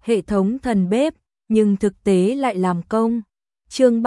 hệ thống thần bếp, nhưng thực tế lại làm công. Chương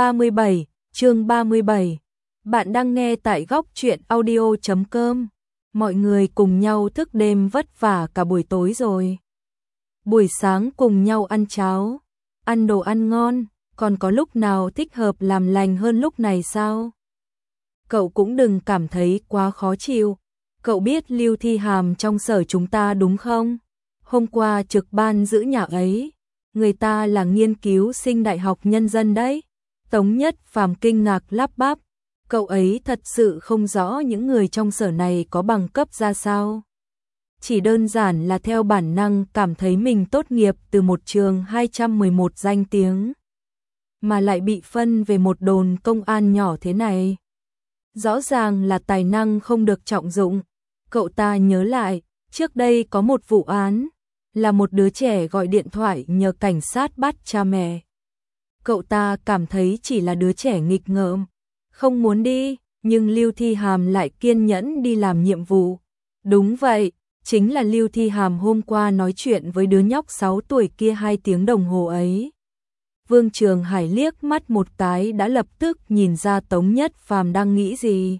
37. Bạn đang nghe tại góc truyện audio.com. Mọi người cùng nhau thức đêm vất vả cả buổi tối rồi. Buổi sáng cùng nhau ăn cháo, ăn đồ ăn ngon, còn có lúc nào thích hợp làm lành hơn lúc này sao? Cậu cũng đừng cảm thấy quá khó chịu. Cậu biết Lưu Thi Hàm trong sở chúng ta đúng không? Hôm qua trực ban giữ nhà ấy, người ta là nghiên cứu sinh Đại học Nhân dân đấy. Tống Nhất Phàm kinh ngạc lắp bắp, cậu ấy thật sự không rõ những người trong sở này có bằng cấp ra sao. Chỉ đơn giản là theo bản năng cảm thấy mình tốt nghiệp từ một trường 211 danh tiếng, mà lại bị phân về một đồn công an nhỏ thế này. Rõ ràng là tài năng không được trọng dụng. Cậu ta nhớ lại, trước đây có một vụ án, là một đứa trẻ gọi điện thoại nhờ cảnh sát bắt cha mẹ. Cậu ta cảm thấy chỉ là đứa trẻ nghịch ngợm, không muốn đi, nhưng Lưu Thi Hàm lại kiên nhẫn đi làm nhiệm vụ. Đúng vậy, chính là Lưu Thi Hàm hôm qua nói chuyện với đứa nhóc 6 tuổi kia 2 tiếng đồng hồ ấy. Vương Trường Hải liếc mắt một cái đã lập tức nhìn ra Tống Nhất Phàm đang nghĩ gì.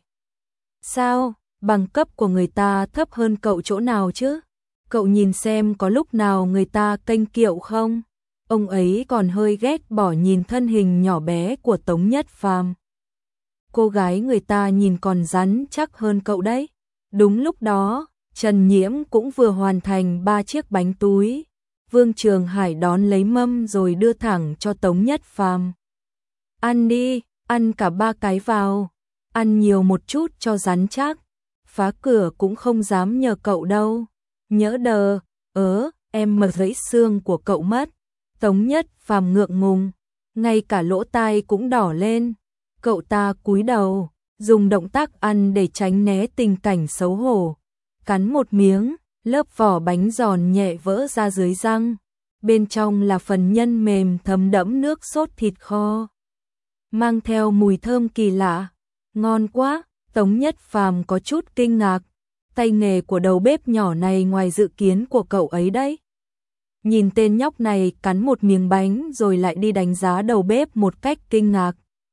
Sao, bằng cấp của người ta thấp hơn cậu chỗ nào chứ? Cậu nhìn xem có lúc nào người ta kênh kiệu không? Ông ấy còn hơi ghét bỏ nhìn thân hình nhỏ bé của Tống Nhất Phàm. Cô gái người ta nhìn còn rắn chắc hơn cậu đấy. Đúng lúc đó, Trần Nhiễm cũng vừa hoàn thành 3 chiếc bánh túi. Vương Trường Hải đón lấy mâm rồi đưa thẳng cho Tống Nhất Phàm. Ăn đi, ăn cả 3 cái vào. Ăn nhiều một chút cho rắn chắc. Phá cửa cũng không dám nhờ cậu đâu. Nhỡ đờ, em mà gãy xương của cậu mất. Tống Nhất Phàm ngượng ngùng, ngay cả lỗ tai cũng đỏ lên. Cậu ta cúi đầu, dùng động tác ăn để tránh né tình cảnh xấu hổ. Cắn một miếng, lớp vỏ bánh giòn nhẹ vỡ ra dưới răng. Bên trong là phần nhân mềm thấm đẫm nước sốt thịt kho, mang theo mùi thơm kỳ lạ. Ngon quá, Tống Nhất Phàm có chút kinh ngạc. Tay nghề của đầu bếp nhỏ này ngoài dự kiến của cậu ấy đấy. Nhìn tên nhóc này cắn một miếng bánh rồi lại đi đánh giá đầu bếp một cách kinh ngạc.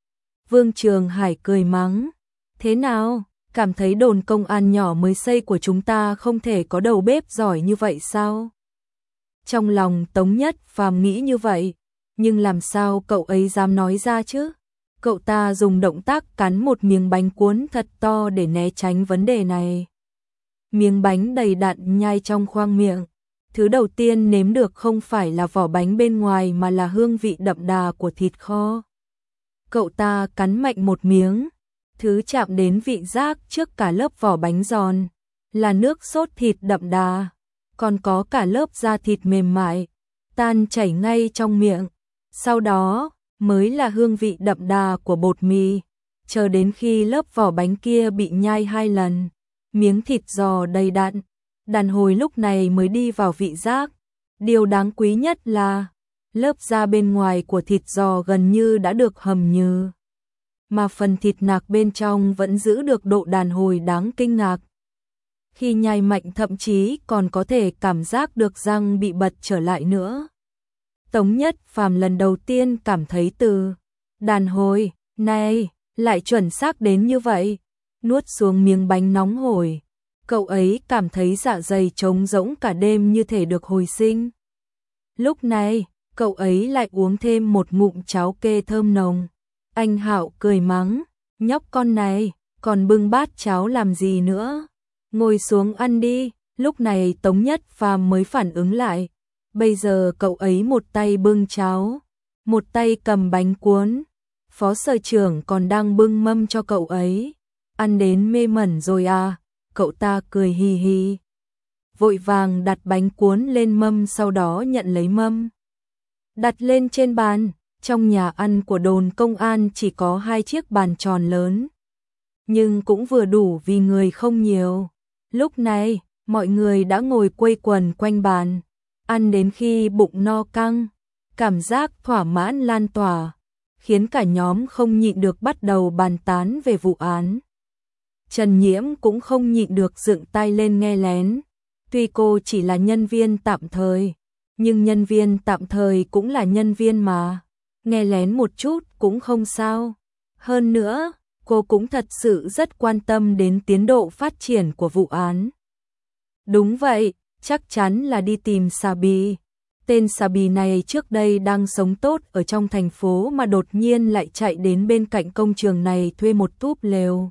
Vương Trường Hải cười mắng. Thế nào, cảm thấy đồn công an nhỏ mới xây của chúng ta không thể có đầu bếp giỏi như vậy sao? Trong lòng Tống Nhất Phàm nghĩ như vậy, nhưng làm sao cậu ấy dám nói ra chứ? Cậu ta dùng động tác cắn một miếng bánh cuốn thật to để né tránh vấn đề này. Miếng bánh đầy đặn nhai trong khoang miệng. Thứ đầu tiên nếm được không phải là vỏ bánh bên ngoài mà là hương vị đậm đà của thịt kho. Cậu ta cắn mạnh một miếng. Thứ chạm đến vị giác trước cả lớp vỏ bánh giòn là nước sốt thịt đậm đà, còn có cả lớp da thịt mềm mại, tan chảy ngay trong miệng. Sau đó mới là hương vị đậm đà của bột mì, chờ đến khi lớp vỏ bánh kia bị nhai 2 lần, miếng thịt giò đầy đặn, đàn hồi lúc này mới đi vào vị giác. Điều đáng quý nhất là lớp da bên ngoài của thịt giò gần như đã được hầm nhừ, mà phần thịt nạc bên trong vẫn giữ được độ đàn hồi đáng kinh ngạc. Khi nhai mạnh thậm chí còn có thể cảm giác được răng bị bật trở lại nữa. Tống Nhất Phàm lần đầu tiên cảm thấy từ đàn hồi này lại chuẩn xác đến như vậy. Nuốt xuống miếng bánh nóng hổi, cậu ấy cảm thấy dạ dày trống rỗng cả đêm như thể được hồi sinh. Lúc này, cậu ấy lại uống thêm một ngụm cháo kê thơm nồng. Anh Hạo cười mắng, nhóc con này, còn bưng bát cháo làm gì nữa? Ngồi xuống ăn đi. Lúc này Tống Nhất Phàm mới phản ứng lại. Bây giờ cậu ấy một tay bưng cháo, một tay cầm bánh cuốn. Phó sở trưởng còn đang bưng mâm cho cậu ấy. Ăn đến mê mẩn rồi à? Cậu ta cười hì hì, vội vàng đặt bánh cuốn lên mâm, sau đó nhận lấy mâm, đặt lên trên bàn. Trong nhà ăn của đồn công an chỉ có 2 chiếc bàn tròn lớn, nhưng cũng vừa đủ vì người không nhiều. Lúc này, mọi người đã ngồi quây quần quanh bàn, ăn đến khi bụng no căng, cảm giác thỏa mãn lan tỏa, khiến cả nhóm không nhịn được bắt đầu bàn tán về vụ án. Trần Nhiễm cũng không nhịn được dựng tay lên nghe lén. Tuy cô chỉ là nhân viên tạm thời, nhưng nhân viên tạm thời cũng là nhân viên mà, nghe lén một chút cũng không sao. Hơn nữa, cô cũng thật sự rất quan tâm đến tiến độ phát triển của vụ án. Đúng vậy, chắc chắn là đi tìm Sabi. Tên Sabi này trước đây đang sống tốt ở trong thành phố mà đột nhiên lại chạy đến bên cạnh công trường này thuê một túp lều.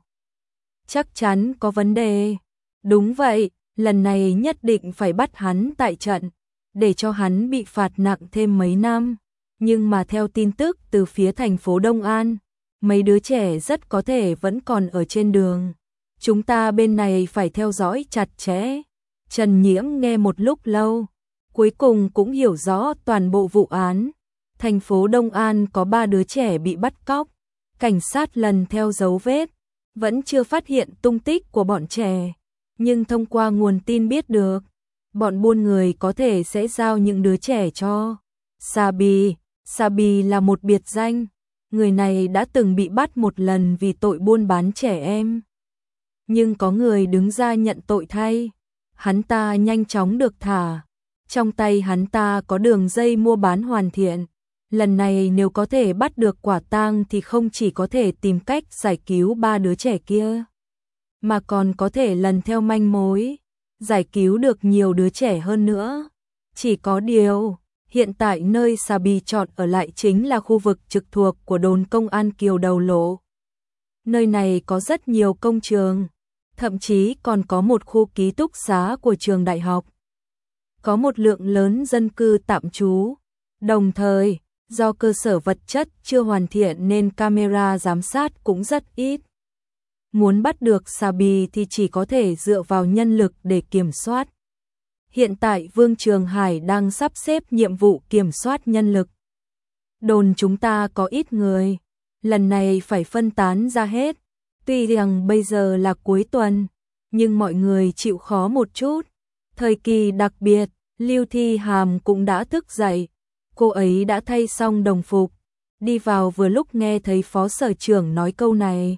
Chắc chắn có vấn đề. Đúng vậy, lần này nhất định phải bắt hắn tại trận, để cho hắn bị phạt nặng thêm mấy năm. Nhưng mà theo tin tức từ phía thành phố Đông An, mấy đứa trẻ rất có thể vẫn còn ở trên đường. Chúng ta bên này phải theo dõi chặt chẽ. Trần Nhiễm nghe một lúc lâu, cuối cùng cũng hiểu rõ toàn bộ vụ án. Thành phố Đông An có 3 đứa trẻ bị bắt cóc. Cảnh sát lần theo dấu vết, vẫn chưa phát hiện tung tích của bọn trẻ. Nhưng thông qua nguồn tin biết được, bọn buôn người có thể sẽ giao những đứa trẻ cho Sabi. Sabi là một biệt danh. Người này đã từng bị bắt một lần vì tội buôn bán trẻ em. Nhưng có người đứng ra nhận tội thay. Hắn ta nhanh chóng được thả. Trong tay hắn ta có đường dây mua bán hoàn thiện. Lần này nếu có thể bắt được quả tang thì không chỉ có thể tìm cách giải cứu 3 đứa trẻ kia, mà còn có thể lần theo manh mối, giải cứu được nhiều đứa trẻ hơn nữa. Chỉ có điều, hiện tại nơi Sabi chọn ở lại chính là khu vực trực thuộc của đồn công an Kiều Đầu Lộ. Nơi này có rất nhiều công trường, thậm chí còn có một khu ký túc xá của trường đại học. Có một lượng lớn dân cư tạm trú. Đồng thời, do cơ sở vật chất chưa hoàn thiện nên camera giám sát cũng rất ít. Muốn bắt được Sabi thì chỉ có thể dựa vào nhân lực để kiểm soát. Hiện tại Vương Trường Hải đang sắp xếp nhiệm vụ kiểm soát nhân lực. Đồn chúng ta có ít người, lần này phải phân tán ra hết. Tuy rằng bây giờ là cuối tuần, nhưng mọi người chịu khó một chút. Thời kỳ đặc biệt, Lưu Thi Hàm cũng đã thức dậy. Cô ấy đã thay xong đồng phục, đi vào vừa lúc nghe thấy phó sở trưởng nói câu này.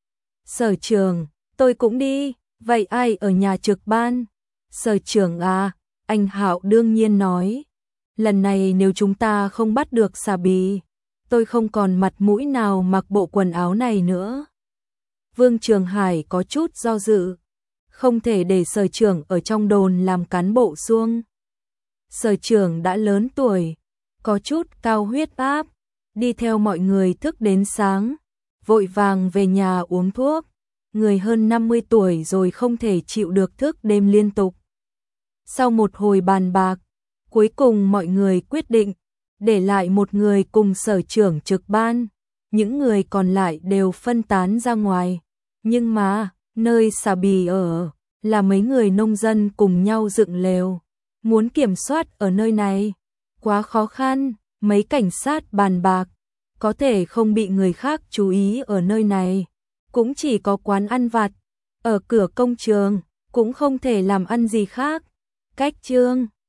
Sở trưởng, tôi cũng đi, vậy ai ở nhà trực ban? Sở trưởng à, anh Hạo đương nhiên nói. Lần này nếu chúng ta không bắt được Sabi, tôi không còn mặt mũi nào mặc bộ quần áo này nữa. Vương Trường Hải có chút do dự. Không thể để sở trưởng ở trong đồn làm cán bộ suông. Sở trưởng đã lớn tuổi, có chút cao huyết áp, đi theo mọi người thức đến sáng, vội vàng về nhà uống thuốc. Người hơn 50 tuổi rồi không thể chịu được thức đêm liên tục. Sau một hồi bàn bạc, cuối cùng mọi người quyết định để lại một người cùng sở trưởng trực ban, những người còn lại đều phân tán ra ngoài. Nhưng mà, nơi Sabi ở là mấy người nông dân cùng nhau dựng lều, muốn kiểm soát ở nơi này quá khó khăn. Mấy cảnh sát bàn bạc, có thể không bị người khác chú ý ở nơi này, cũng chỉ có quán ăn vặt ở cửa công trường, cũng không thể làm ăn gì khác. Cách Trương